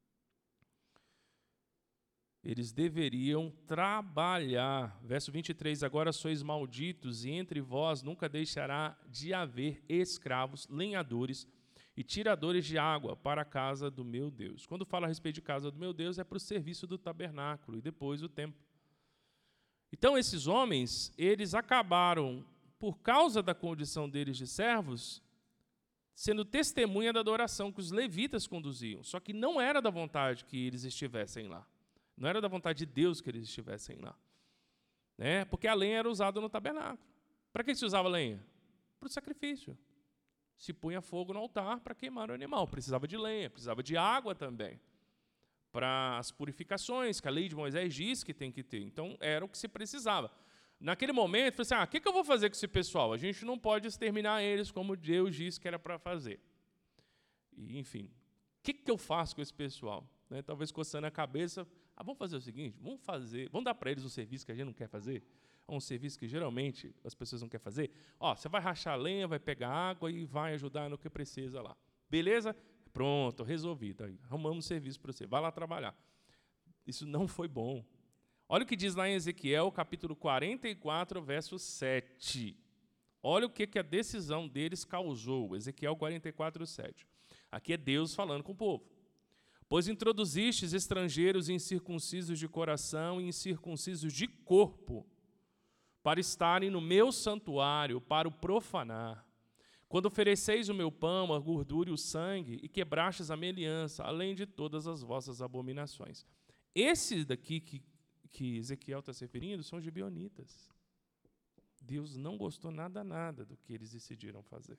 Eles deveriam trabalhar. Verso vinte e três, agora sois malditos, e entre vós nunca deixará de haver escravos, lenhadores e tiradores de água para a casa do meu Deus. Quando fala a respeito de casa do meu Deus, é para o serviço do tabernáculo e depois o templo. Então, esses homens, eles acabaram, por causa da condição deles de servos, sendo testemunha da adoração que os levitas conduziam. Só que não era da vontade que eles estivessem lá. Não era da vontade de Deus que eles estivessem lá. Né? Porque a lenha era usada no tabernáculo. Para que se usava lenha? Para o sacrifício. Se punha fogo no altar para queimar o animal. Precisava de lenha, precisava de água também. Para as purificações, que a lei de Moisés diz que tem que ter. Então, era o que se precisava. Naquele momento, falei assim, ah, o que, que eu vou fazer com esse pessoal? A gente não pode exterminar eles como Deus disse que era para fazer. E, enfim, o que, que eu faço com esse pessoal? Né, talvez coçando a cabeça, ah, vamos fazer o seguinte, vamos fazer, vamos dar para eles um serviço que a gente não quer fazer, um serviço que geralmente as pessoas não querem fazer. Ó, você vai rachar a lenha, vai pegar água e vai ajudar no que precisa lá. Beleza? Pronto, resolvido. Aí, arrumamos um serviço para você, vai lá trabalhar. Isso não foi bom. Olha o que diz lá em Ezequiel, capítulo quarenta e quatro, verso sete. Olha o que, que a decisão deles causou. Ezequiel quarenta e quatro, sete. Aqui é Deus falando com o povo. Pois introduzistes estrangeiros incircuncisos de coração e incircuncisos de corpo, para estarem no meu santuário, para o profanar. Quando ofereceis o meu pão, a gordura e o sangue, e quebrastes a minha aliança, além de todas as vossas abominações. Esses daqui que que Ezequiel está se referindo são os gibeonitas. Deus não gostou nada, nada do que eles decidiram fazer.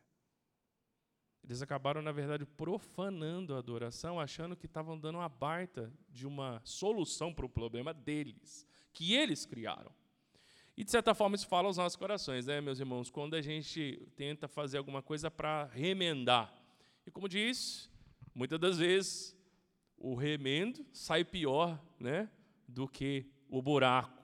Eles acabaram, na verdade, profanando a adoração, achando que estavam dando uma baita de uma solução para o problema deles, que eles criaram. E, de certa forma, isso fala aos nossos corações, né, meus irmãos? Quando a gente tenta fazer alguma coisa para remendar. E, como disse, muitas das vezes, o remendo sai pior, né, do que o buraco.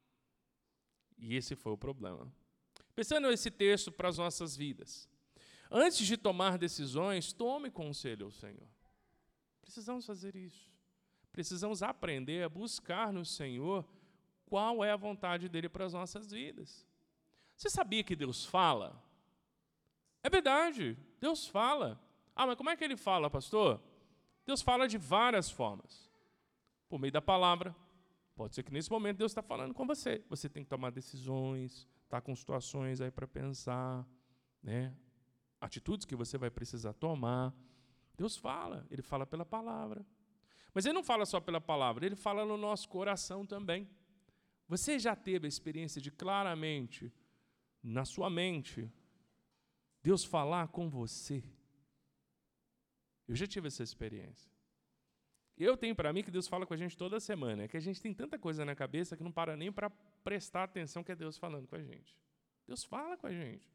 E esse foi o problema. Pensando nesse texto para as nossas vidas, antes de tomar decisões, tome conselho ao Senhor. Precisamos fazer isso. Precisamos aprender a buscar no Senhor qual é a vontade dele para as nossas vidas. Você sabia que Deus fala? É verdade, Deus fala. Ah, mas como é que ele fala, pastor? Deus fala de várias formas. Por meio da palavra. Pode ser que nesse momento Deus está falando com você. Você tem que tomar decisões, está com situações aí para pensar, né? Atitudes que você vai precisar tomar. Deus fala, Ele fala pela palavra. Mas Ele não fala só pela palavra, Ele fala no nosso coração também. Você já teve a experiência de claramente, na sua mente, Deus falar com você? Eu já tive essa experiência. Eu tenho para mim que Deus fala com a gente toda semana, é que a gente tem tanta coisa na cabeça que não para nem para prestar atenção que é Deus falando com a gente. Deus fala com a gente.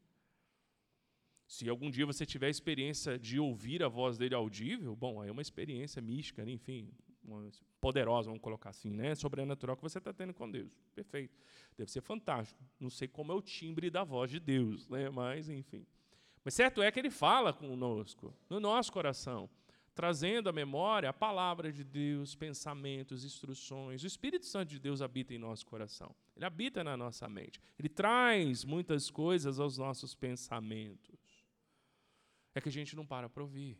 Se algum dia você tiver a experiência de ouvir a voz dele audível, bom, aí é uma experiência mística, né? Enfim, poderosa, vamos colocar assim, né? Sobrenatural que você está tendo com Deus. Perfeito. Deve ser fantástico. Não sei como é o timbre da voz de Deus, né? Mas, enfim. Mas certo é que ele fala conosco, no nosso coração, trazendo à memória a palavra de Deus, pensamentos, instruções. O Espírito Santo de Deus habita em nosso coração. Ele habita na nossa mente. Ele traz muitas coisas aos nossos pensamentos. É que a gente não para para ouvir.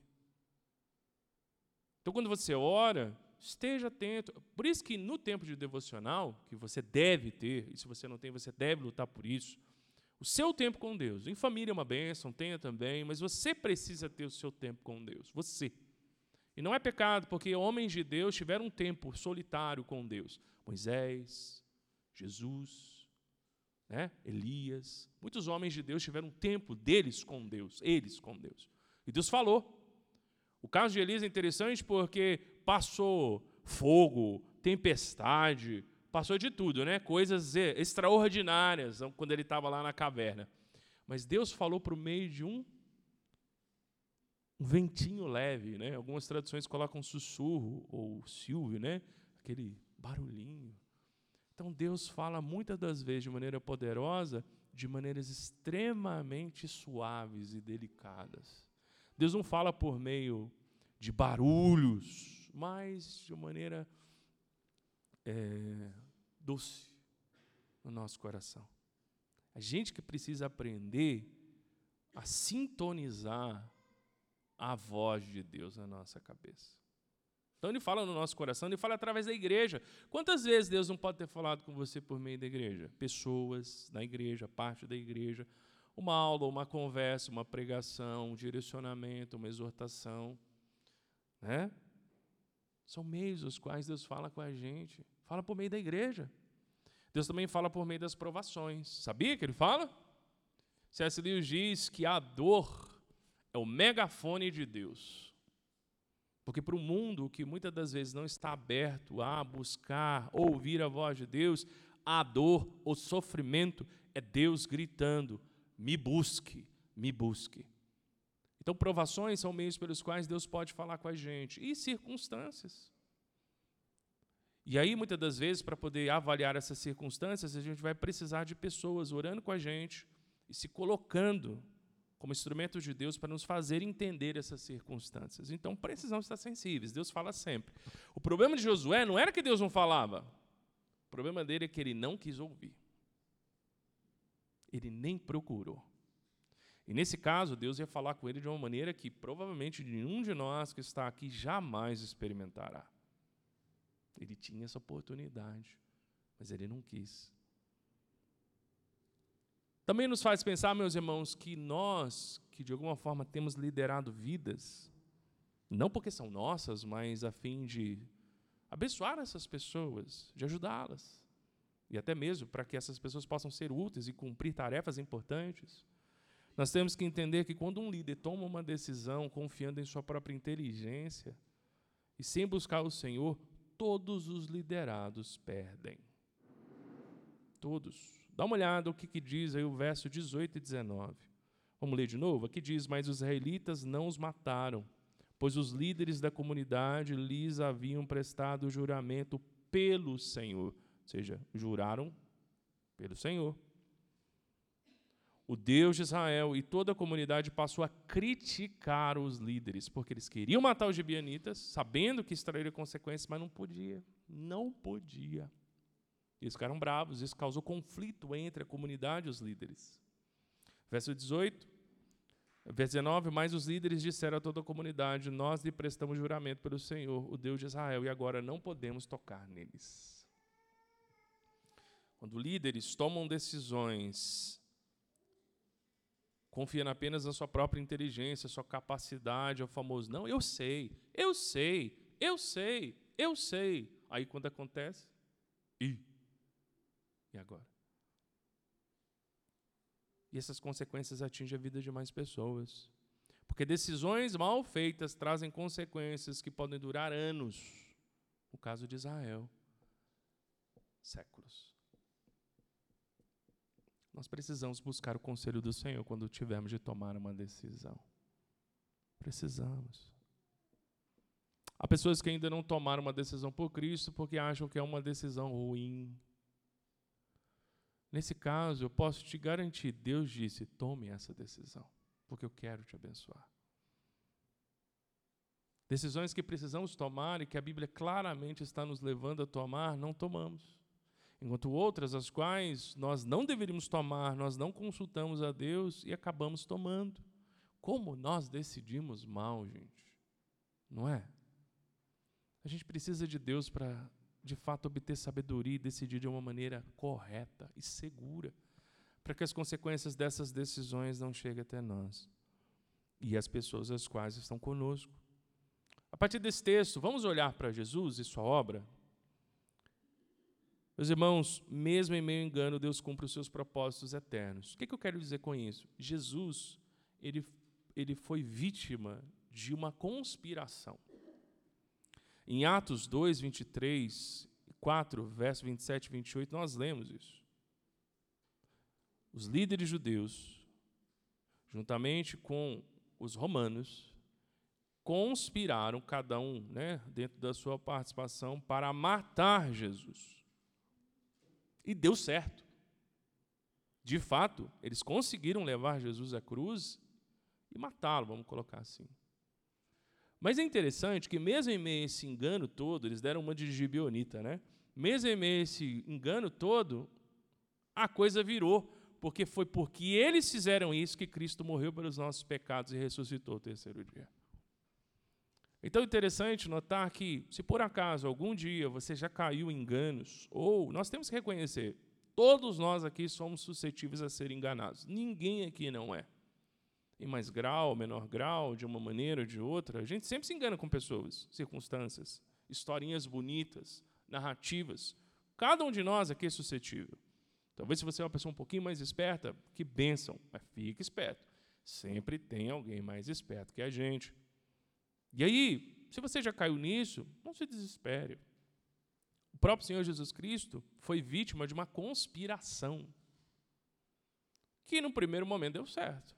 Então, quando você ora, esteja atento. Por isso que no tempo de devocional, que você deve ter, e se você não tem, você deve lutar por isso, o seu tempo com Deus. Em família é uma bênção, tenha também, mas você precisa ter o seu tempo com Deus. Você. E não é pecado, porque homens de Deus tiveram um tempo solitário com Deus. Moisés, Jesus, né? Elias. Muitos homens de Deus tiveram um tempo deles com Deus, eles com Deus. E Deus falou. O caso de Elias é interessante porque passou fogo, tempestade, passou de tudo, né? Coisas extraordinárias quando ele estava lá na caverna. Mas Deus falou por meio de um, um ventinho leve, né? Algumas traduções colocam sussurro ou silvio, né? Aquele barulhinho. Então Deus fala muitas das vezes de maneira poderosa, de maneiras extremamente suaves e delicadas. Deus não fala por meio de barulhos, mas de maneira é, doce no nosso coração. A gente que precisa aprender a sintonizar a voz de Deus na nossa cabeça. Então ele fala no nosso coração, ele fala através da igreja. Quantas vezes Deus não pode ter falado com você por meio da igreja? Pessoas na igreja, parte da igreja, uma aula, uma conversa, uma pregação, um direcionamento, uma exortação, né? São meios os quais Deus fala com a gente. Fala por meio da igreja. Deus também fala por meio das provações. Sabia que ele fala? C S Lewis diz que a dor é o megafone de Deus. Porque para o mundo que muitas das vezes não está aberto a buscar, ouvir a voz de Deus, a dor, o sofrimento é Deus gritando: me busque, me busque. Então, provações são meios pelos quais Deus pode falar com a gente. E circunstâncias. E aí, muitas das vezes, para poder avaliar essas circunstâncias, a gente vai precisar de pessoas orando com a gente e se colocando como instrumentos de Deus para nos fazer entender essas circunstâncias. Então, precisamos estar sensíveis. Deus fala sempre. O problema de Josué não era que Deus não falava. O problema dele é que ele não quis ouvir. Ele nem procurou. E, nesse caso, Deus ia falar com ele de uma maneira que provavelmente nenhum de nós que está aqui jamais experimentará. Ele tinha essa oportunidade, mas ele não quis. Também nos faz pensar, meus irmãos, que nós, que de alguma forma temos liderado vidas, não porque são nossas, mas a fim de abençoar essas pessoas, de ajudá-las, e até mesmo para que essas pessoas possam ser úteis e cumprir tarefas importantes, nós temos que entender que quando um líder toma uma decisão confiando em sua própria inteligência e sem buscar o Senhor, todos os liderados perdem. Todos. Dá uma olhada o que, que diz aí o verso dezoito e dezenove. Vamos ler de novo? Aqui diz: mas os israelitas não os mataram, pois os líderes da comunidade lhes haviam prestado juramento pelo Senhor. Ou seja, juraram pelo Senhor. O Deus de Israel, e toda a comunidade passou a criticar os líderes, porque eles queriam matar os gibeonitas, sabendo que isso traria consequências, mas não podia. Não podia. Eles ficaram bravos, isso causou conflito entre a comunidade e os líderes. Verso dezoito, verso dezenove, mas os líderes disseram a toda a comunidade: nós lhe prestamos juramento pelo Senhor, o Deus de Israel, e agora não podemos tocar neles. Quando líderes tomam decisões confiando apenas na sua própria inteligência, sua capacidade, é o famoso: não, eu sei, eu sei, eu sei, eu sei. Aí quando acontece, e E agora? E essas consequências atingem a vida de mais pessoas. Porque decisões mal feitas trazem consequências que podem durar anos. No caso de Israel, séculos. Nós precisamos buscar o conselho do Senhor quando tivermos de tomar uma decisão. Precisamos. Há pessoas que ainda não tomaram uma decisão por Cristo porque acham que é uma decisão ruim. Nesse caso, eu posso te garantir, Deus disse: tome essa decisão, porque eu quero te abençoar. Decisões que precisamos tomar e que a Bíblia claramente está nos levando a tomar, não tomamos. Enquanto outras, as quais nós não deveríamos tomar, nós não consultamos a Deus e acabamos tomando. Como nós decidimos mal, gente, não é? A gente precisa de Deus para, de fato, obter sabedoria e decidir de uma maneira correta e segura, para que as consequências dessas decisões não cheguem até nós e as pessoas as quais estão conosco. A partir desse texto, vamos olhar para Jesus e sua obra? Meus irmãos, mesmo em meio ao engano, Deus cumpre os seus propósitos eternos. O que, que eu quero dizer com isso? Jesus, ele, ele foi vítima de uma conspiração. Em Atos dois, vinte e três, quatro, verso vinte e sete e vinte e oito, nós lemos isso. Os líderes judeus, juntamente com os romanos, conspiraram, cada um, né, dentro da sua participação, para matar Jesus. E deu certo. De fato, eles conseguiram levar Jesus à cruz e matá-lo, vamos colocar assim. Mas é interessante que, mesmo em meio a esse engano todo, eles deram uma de gibionita, né? Mesmo em meio a esse engano todo, a coisa virou, porque foi porque eles fizeram isso que Cristo morreu pelos nossos pecados e ressuscitou o terceiro dia. Então é interessante notar que, se por acaso algum dia você já caiu em enganos, ou nós temos que reconhecer, todos nós aqui somos suscetíveis a serem enganados. Ninguém aqui não é. Em mais grau, menor grau, de uma maneira ou de outra, a gente sempre se engana com pessoas, circunstâncias, historinhas bonitas, narrativas. Cada um de nós aqui é suscetível. Talvez se você é uma pessoa um pouquinho mais esperta, que bênção, mas fique esperto. Sempre tem alguém mais esperto que a gente. E aí, se você já caiu nisso, não se desespere. O próprio Senhor Jesus Cristo foi vítima de uma conspiração, que no primeiro momento deu certo,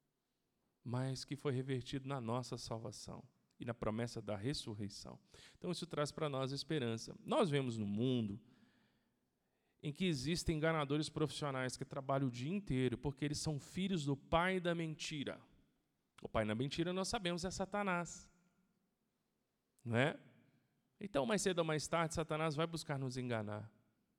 mas que foi revertido na nossa salvação e na promessa da ressurreição. Então, isso traz para nós esperança. Nós vemos no mundo em que existem enganadores profissionais que trabalham o dia inteiro porque eles são filhos do pai da mentira. O pai da mentira, nós sabemos, é Satanás. Não é? Então, mais cedo ou mais tarde, Satanás vai buscar nos enganar.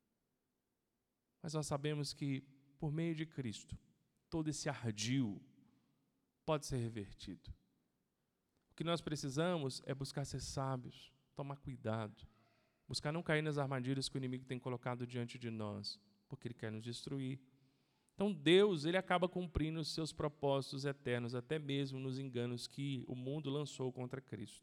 Mas nós sabemos que, por meio de Cristo, todo esse ardil pode ser revertido. O que nós precisamos é buscar ser sábios, tomar cuidado, buscar não cair nas armadilhas que o inimigo tem colocado diante de nós, porque ele quer nos destruir. Então, Deus, ele acaba cumprindo os seus propósitos eternos, até mesmo nos enganos que o mundo lançou contra Cristo.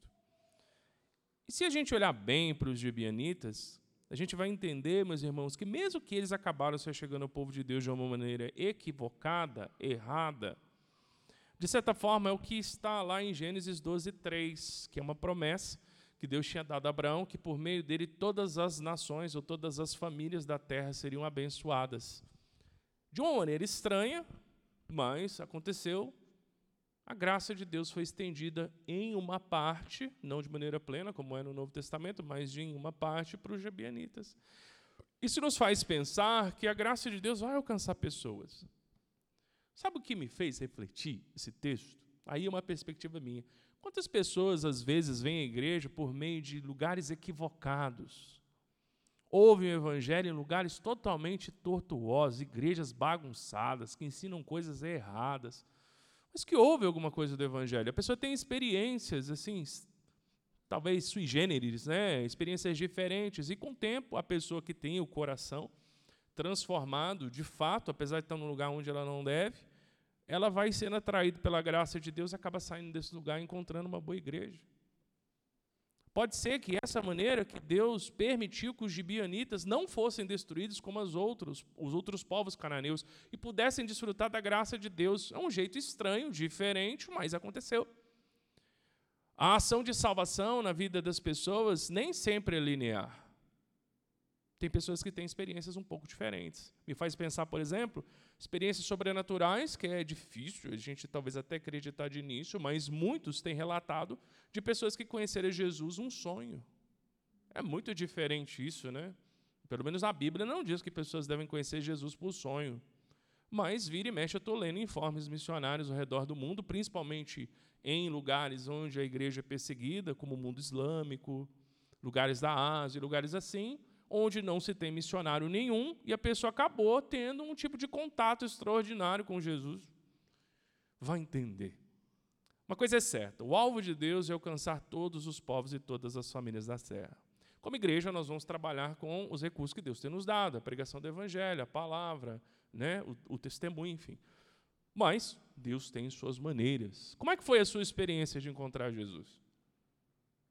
E se a gente olhar bem para os gibeonitas, a gente vai entender, meus irmãos, que mesmo que eles acabaram se chegando ao povo de Deus de uma maneira equivocada, errada, de certa forma é o que está lá em Gênesis doze, três, que é uma promessa que Deus tinha dado a Abraão, que por meio dele todas as nações ou todas as famílias da terra seriam abençoadas. De uma maneira estranha, mas aconteceu. A graça de Deus foi estendida em uma parte, não de maneira plena, como é no Novo Testamento, mas em uma parte para os gibeonitas. Isso nos faz pensar que a graça de Deus vai alcançar pessoas. Sabe o que me fez refletir esse texto? Aí é uma perspectiva minha. Quantas pessoas, às vezes, vêm à igreja por meio de lugares equivocados? Ouvem o evangelho em lugares totalmente tortuosos, igrejas bagunçadas, que ensinam coisas erradas, mas que ouve alguma coisa do evangelho. A pessoa tem experiências, assim, talvez sui generis, né? Experiências diferentes, e com o tempo a pessoa que tem o coração transformado, de fato, apesar de estar num lugar onde ela não deve, ela vai sendo atraída pela graça de Deus e acaba saindo desse lugar e encontrando uma boa igreja. Pode ser que essa maneira que Deus permitiu que os gibeonitas não fossem destruídos como os outros, os outros povos cananeus e pudessem desfrutar da graça de Deus. É um jeito estranho, diferente, mas aconteceu. A ação de salvação na vida das pessoas nem sempre é linear. Tem pessoas que têm experiências um pouco diferentes. Me faz pensar, por exemplo, experiências sobrenaturais, que é difícil a gente talvez até acreditar de início, mas muitos têm relatado de pessoas que conheceram Jesus um sonho. É muito diferente isso, né? Pelo menos a Bíblia não diz que pessoas devem conhecer Jesus por sonho. Mas, vira e mexe, eu estou lendo informes missionários ao redor do mundo, principalmente em lugares onde a igreja é perseguida, como o mundo islâmico, lugares da Ásia, lugares assim, onde não se tem missionário nenhum, e a pessoa acabou tendo um tipo de contato extraordinário com Jesus. Vai entender. Uma coisa é certa, o alvo de Deus é alcançar todos os povos e todas as famílias da terra. Como igreja, nós vamos trabalhar com os recursos que Deus tem nos dado, a pregação do evangelho, a palavra, né, o, o testemunho, enfim. Mas Deus tem suas maneiras. Como é que foi a sua experiência de encontrar Jesus?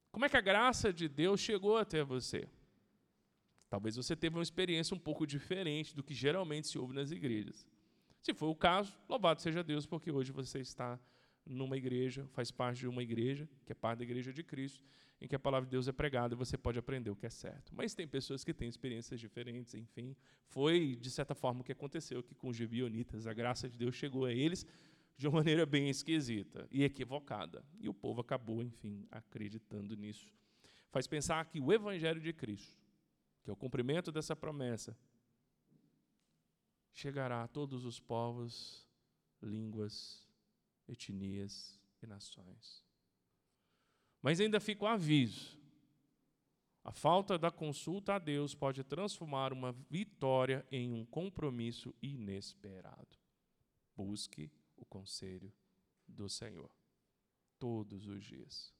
Como é que a graça de Deus chegou até você? Talvez você teve uma experiência um pouco diferente do que geralmente se ouve nas igrejas. Se for o caso, louvado seja Deus, porque hoje você está numa igreja, faz parte de uma igreja, que é parte da igreja de Cristo, em que a palavra de Deus é pregada e você pode aprender o que é certo. Mas tem pessoas que têm experiências diferentes, enfim. Foi, de certa forma, o que aconteceu aqui com os gibeonitas. A graça de Deus chegou a eles de uma maneira bem esquisita e equivocada. E o povo acabou, enfim, acreditando nisso. Faz pensar que o Evangelho de Cristo, que é o cumprimento dessa promessa, chegará a todos os povos, línguas, etnias e nações. Mas ainda fica o aviso. A falta da consulta a Deus pode transformar uma vitória em um compromisso inesperado. Busque o conselho do Senhor todos os dias.